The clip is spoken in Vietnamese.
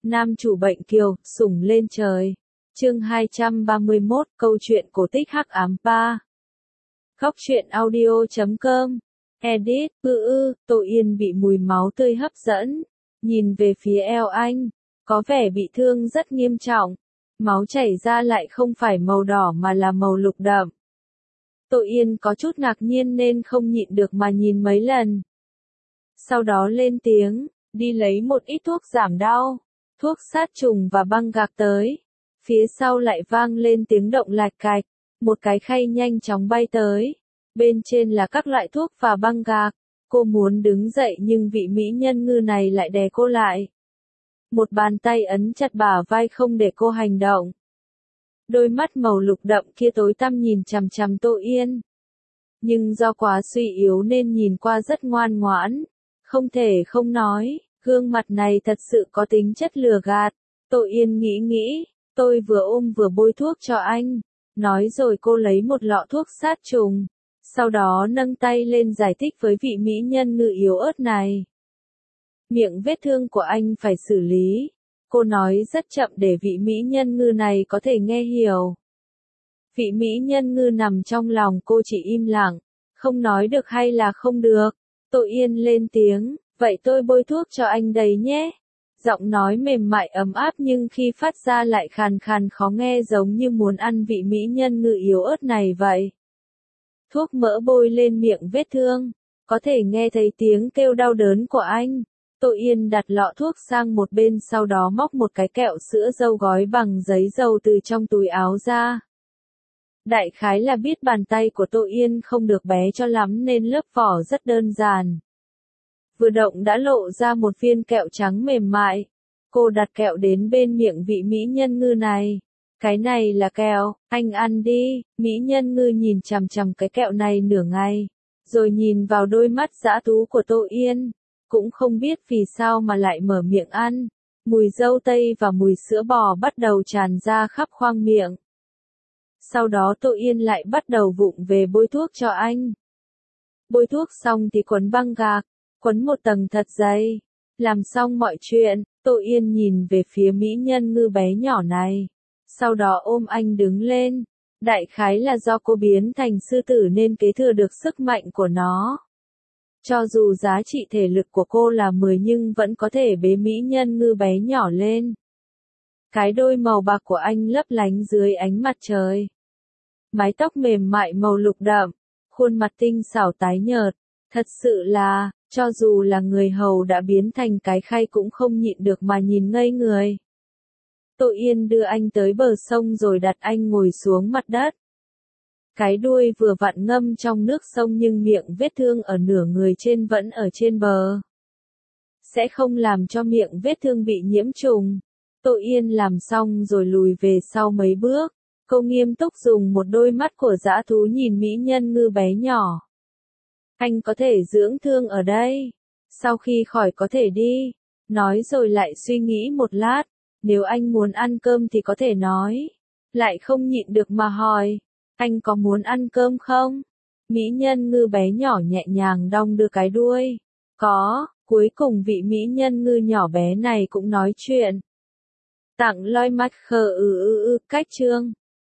Nam chủ bệnh kiều, sủng lên trời. Chương 231, câu chuyện cổ tích hắc ám 3. Góc truyện audio.com. Edit, Tô Yên bị mùi máu tươi hấp dẫn. Nhìn về phía eo anh, có vẻ bị thương rất nghiêm trọng. Máu chảy ra lại không phải màu đỏ mà là màu lục đậm. Tô Yên có chút ngạc nhiên nên không nhịn được mà nhìn mấy lần. Sau đó lên tiếng, đi lấy một ít thuốc giảm đau, thuốc sát trùng và băng gạc tới. Phía sau lại vang lên tiếng động lạch cạch, một cái khay nhanh chóng bay tới. Bên trên là các loại thuốc và băng gạc. Cô muốn đứng dậy nhưng vị mỹ nhân ngư này lại đè cô lại. Một bàn tay ấn chặt bả vai không để cô hành động. Đôi mắt màu lục đậm kia tối tăm nhìn chằm chằm Tô Yên. Nhưng do quá suy yếu nên nhìn qua rất ngoan ngoãn. Không thể không nói, gương mặt này thật sự có tính chất lừa gạt. Tô Yên nghĩ, tôi vừa ôm vừa bôi thuốc cho anh. Nói rồi cô lấy một lọ thuốc sát trùng. Sau đó nâng tay lên giải thích với vị mỹ nhân ngư yếu ớt này. Miệng vết thương của anh phải xử lý. Cô nói rất chậm để vị mỹ nhân ngư này có thể nghe hiểu. Vị mỹ nhân ngư nằm trong lòng cô chỉ im lặng, không nói được hay là không được. Tô Yên lên tiếng, vậy tôi bôi thuốc cho anh đấy nhé. Giọng nói mềm mại ấm áp nhưng khi phát ra lại khàn khàn khó nghe giống như muốn ăn vị mỹ nhân ngư yếu ớt này vậy. Thuốc mỡ bôi lên miệng vết thương, có thể nghe thấy tiếng kêu đau đớn của anh. Tô Yên đặt lọ thuốc sang một bên sau đó móc một cái kẹo sữa dâu gói bằng giấy dầu từ trong túi áo ra. Đại khái là biết bàn tay của Tô Yên không được bé cho lắm nên lớp vỏ rất đơn giản. Vừa động đã lộ ra một viên kẹo trắng mềm mại. Cô đặt kẹo đến bên miệng vị mỹ nhân ngư này. Cái này là kẹo, anh ăn đi. Mỹ nhân ngư nhìn chằm chằm cái kẹo này nửa ngày, rồi nhìn vào đôi mắt dã thú của Tô Yên. Cũng không biết vì sao mà lại mở miệng ăn. Mùi dâu tây và mùi sữa bò bắt đầu tràn ra khắp khoang miệng. Sau đó Tô Yên lại bắt đầu vụng về bôi thuốc cho anh. Bôi thuốc xong thì quấn băng gạc, quấn một tầng thật dày. Làm xong mọi chuyện, Tô Yên nhìn về phía mỹ nhân ngư bé nhỏ này. Sau đó ôm anh đứng lên. Đại khái là do cô biến thành sư tử nên kế thừa được sức mạnh của nó. Cho dù giá trị thể lực của cô là 10 nhưng vẫn có thể bế mỹ nhân ngư bé nhỏ lên. Cái đôi màu bạc của anh lấp lánh dưới ánh mặt trời. Mái tóc mềm mại màu lục đậm, khuôn mặt tinh xảo tái nhợt. Thật sự là, cho dù là người hầu đã biến thành cái khay cũng không nhịn được mà nhìn ngây người. Tô Yên đưa anh tới bờ sông rồi đặt anh ngồi xuống mặt đất. Cái đuôi vừa vặn ngâm trong nước sông nhưng miệng vết thương ở nửa người trên vẫn ở trên bờ. Sẽ không làm cho miệng vết thương bị nhiễm trùng. Tô Yên làm xong rồi lùi về sau mấy bước. Cô nghiêm túc dùng một đôi mắt của dã thú nhìn mỹ nhân ngư bé nhỏ. Anh có thể dưỡng thương ở đây. Sau khi khỏi có thể đi. Nói rồi lại suy nghĩ một lát. Nếu anh muốn ăn cơm thì có thể nói. Lại không nhịn được mà hỏi. Anh có muốn ăn cơm không? Mỹ nhân ngư bé nhỏ nhẹ nhàng đong đưa cái đuôi. Có, cuối cùng vị mỹ nhân ngư nhỏ bé này cũng nói chuyện. Tặng loi mắt khờ cách chương.